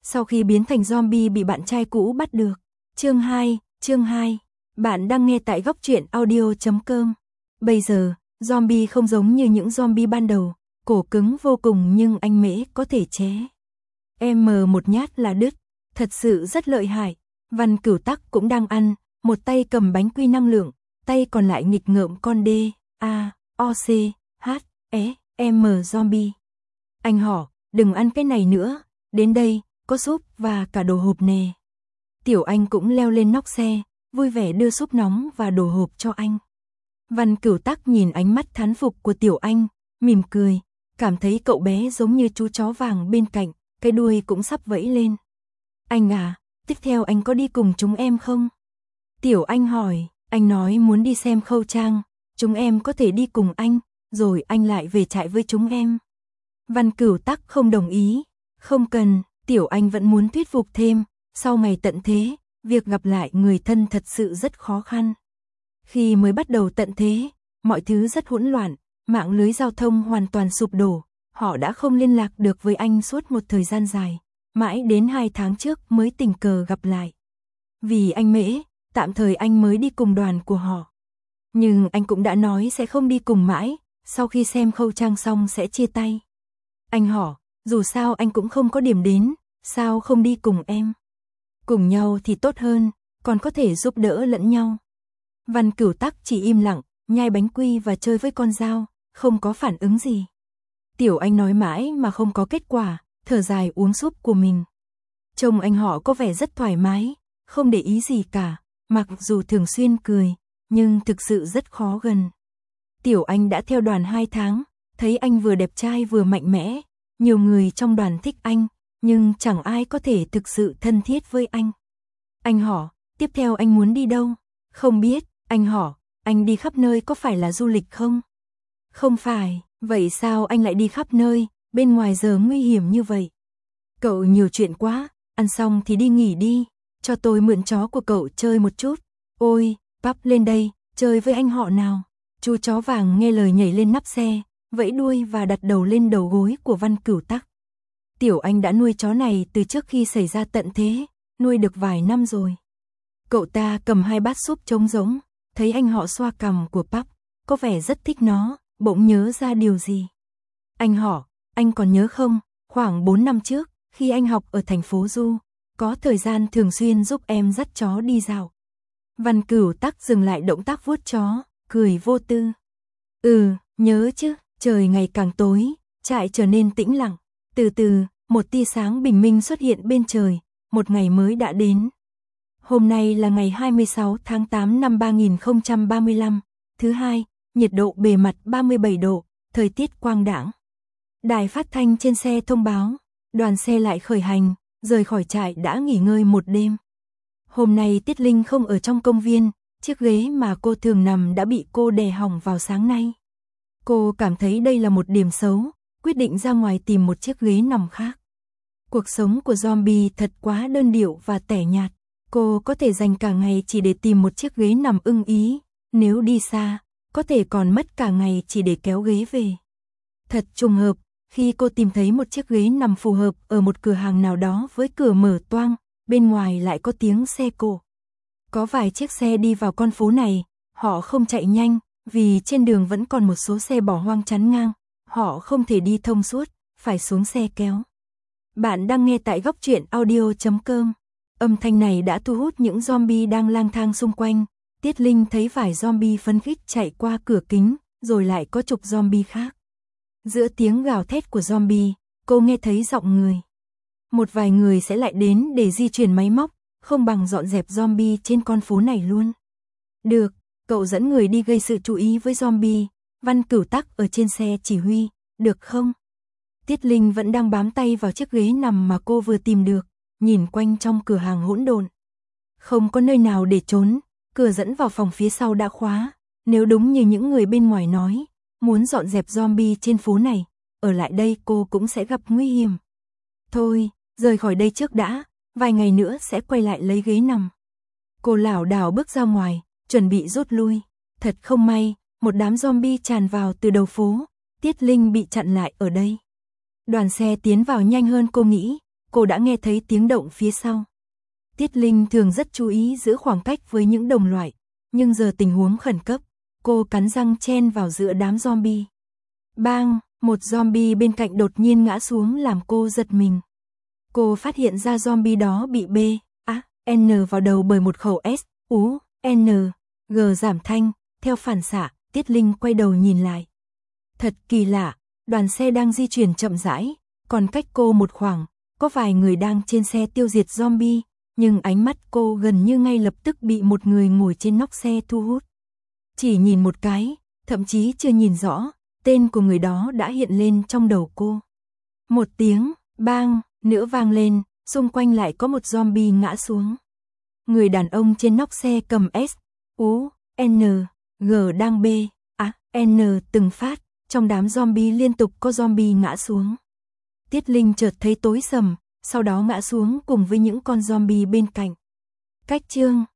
sau khi biến thành zombie bị bạn trai cũ bắt được. Chương 2. Bạn đang nghe tại góc truyện audio.com. Bây giờ, zombie không giống như những zombie ban đầu, cổ cứng vô cùng nhưng anh Mễ có thể ché. Một nhát là đứt, thật sự rất lợi hại. Văn Cửu Tắc cũng đang ăn, một tay cầm bánh quy năng lượng, tay còn lại nghịch ngợm con D, A, O, C, H, E, M zombie. Anh họ, đừng ăn cái này nữa, đến đây, có súp và cả đồ hộp nè. Tiểu Anh cũng leo lên nóc xe, vui vẻ đưa súp nóng và đồ hộp cho anh. Văn Cửu Tắc nhìn ánh mắt thán phục của Tiểu Anh, mỉm cười, cảm thấy cậu bé giống như chú chó vàng bên cạnh, cái đuôi cũng sắp vẫy lên. Anh à, tiếp theo anh có đi cùng chúng em không? Tiểu Anh hỏi, anh nói muốn đi xem khâu trang, chúng em có thể đi cùng anh, rồi anh lại về trại với chúng em. Văn Cửu Tắc không đồng ý, không cần, Tiểu Anh vẫn muốn thuyết phục thêm, sau ngày tận thế, việc gặp lại người thân thật sự rất khó khăn. Khi mới bắt đầu tận thế, mọi thứ rất hỗn loạn, mạng lưới giao thông hoàn toàn sụp đổ, họ đã không liên lạc được với anh suốt một thời gian dài, mãi đến 2 tháng trước mới tình cờ gặp lại. Vì anh Mễ, tạm thời anh mới đi cùng đoàn của họ. Nhưng anh cũng đã nói sẽ không đi cùng mãi, sau khi xem khâu trang xong sẽ chia tay. Anh họ, dù sao anh cũng không có điểm đến, sao không đi cùng em? Cùng nhau thì tốt hơn, còn có thể giúp đỡ lẫn nhau. Văn Cửu Tắc chỉ im lặng, nhai bánh quy và chơi với con dao, không có phản ứng gì. Tiểu Anh nói mãi mà không có kết quả, thở dài uống súp của mình. Trông anh họ có vẻ rất thoải mái, không để ý gì cả, mặc dù thường xuyên cười, nhưng thực sự rất khó gần. Tiểu Anh đã theo đoàn 2 tháng, thấy anh vừa đẹp trai vừa mạnh mẽ, nhiều người trong đoàn thích anh, nhưng chẳng ai có thể thực sự thân thiết với anh. Anh họ, tiếp theo anh muốn đi đâu? Không biết, anh họ, anh đi khắp nơi có phải là du lịch không? Không phải, vậy sao anh lại đi khắp nơi, bên ngoài giờ nguy hiểm như vậy? Cậu nhiều chuyện quá, ăn xong thì đi nghỉ đi, cho tôi mượn chó của cậu chơi một chút. Ôi, Pap lên đây, chơi với anh họ nào. Chú chó vàng nghe lời nhảy lên nắp xe, vẫy đuôi và đặt đầu lên đầu gối của Văn Cửu Tắc. Tiểu Anh đã nuôi chó này từ trước khi xảy ra tận thế, nuôi được vài năm rồi. Cậu ta cầm 2 bát súp trống rỗng, thấy anh họ xoa cằm của Pap, có vẻ rất thích nó, bỗng nhớ ra điều gì. Anh họ, anh còn nhớ không, khoảng 4 năm trước, khi anh học ở thành phố Du, có thời gian thường xuyên giúp em dắt chó đi dạo. Văn Cửu Tắc dừng lại động tác vuốt chó, cười vô tư. Nhớ chứ, trời ngày càng tối, trại trở nên tĩnh lặng. Từ từ, một tia sáng bình minh xuất hiện bên trời, một ngày mới đã đến. Hôm nay là ngày 26 tháng 8 năm 2035, thứ hai, nhiệt độ bề mặt 37 độ, thời tiết quang đãng. Đài phát thanh trên xe thông báo, đoàn xe lại khởi hành, rời khỏi trại đã nghỉ ngơi một đêm. Hôm nay Tiết Linh không ở trong công viên, chiếc ghế mà cô thường nằm đã bị cô đè hỏng vào sáng nay. Cô cảm thấy đây là một điểm xấu, quyết định ra ngoài tìm một chiếc ghế nằm khác. Cuộc sống của zombie thật quá đơn điệu và tẻ nhạt, cô có thể dành cả ngày chỉ để tìm một chiếc ghế nằm ưng ý, nếu đi xa, có thể còn mất cả ngày chỉ để kéo ghế về. Thật trùng hợp, khi cô tìm thấy một chiếc ghế nằm phù hợp ở một cửa hàng nào đó với cửa mở toang, bên ngoài lại có tiếng xe cộ. Có vài chiếc xe đi vào con phố này, họ không chạy nhanh, vì trên đường vẫn còn một số xe bỏ hoang chắn ngang, họ không thể đi thông suốt, phải xuống xe kéo. Bạn đang nghe tại góc truyện audio.com. Âm thanh này đã thu hút những zombie đang lang thang xung quanh. Tiết Linh thấy vài zombie phấn khích chạy qua cửa kính, rồi lại có chục zombie khác. Giữa tiếng gào thét của zombie, cô nghe thấy giọng người. Một vài người sẽ lại đến để di chuyển máy móc, không bằng dọn dẹp zombie trên con phố này luôn. Được, cậu dẫn người đi gây sự chú ý với zombie. Văn Cửu Tắc ở trên xe chỉ huy, được không? Tiết Linh vẫn đang bám tay vào chiếc ghế nằm mà cô vừa tìm được, nhìn quanh trong cửa hàng hỗn độn. Không có nơi nào để trốn, cửa dẫn vào phòng phía sau đã khóa. Nếu đúng như những người bên ngoài nói, muốn dọn dẹp zombie trên phố này, ở lại đây cô cũng sẽ gặp nguy hiểm. Thôi, rời khỏi đây trước đã, vài ngày nữa sẽ quay lại lấy ghế nằm. Cô lảo đảo bước ra ngoài, chuẩn bị rút lui. Thật không may, một đám zombie tràn vào từ đầu phố, Tiết Linh bị chặn lại ở đây. Đoàn xe tiến vào nhanh hơn cô nghĩ, cô đã nghe thấy tiếng động phía sau. Tiết Linh thường rất chú ý giữ khoảng cách với những đồng loại, nhưng giờ tình huống khẩn cấp, cô cắn răng chen vào giữa đám zombie. Bang, một zombie bên cạnh đột nhiên ngã xuống làm cô giật mình. Cô phát hiện ra zombie đó bị B, A, N vào đầu bởi một khẩu S, U, N, G giảm thanh. Theo phản xạ, Tiết Linh quay đầu nhìn lại. Thật kỳ lạ, đoàn xe đang di chuyển chậm rãi, còn cách cô một khoảng, có vài người đang trên xe tiêu diệt zombie, nhưng ánh mắt cô gần như ngay lập tức bị một người ngồi trên nóc xe thu hút. Chỉ nhìn một cái, thậm chí chưa nhìn rõ, tên của người đó đã hiện lên trong đầu cô. Một tiếng, bang, nữa vang lên, xung quanh lại có một zombie ngã xuống. Người đàn ông trên nóc xe cầm S, U, N, G đang B, A, N từng phát, trong đám zombie liên tục có zombie ngã xuống. Tiết Linh chợt thấy tối sầm, sau đó ngã xuống cùng với những con zombie bên cạnh. Cách chương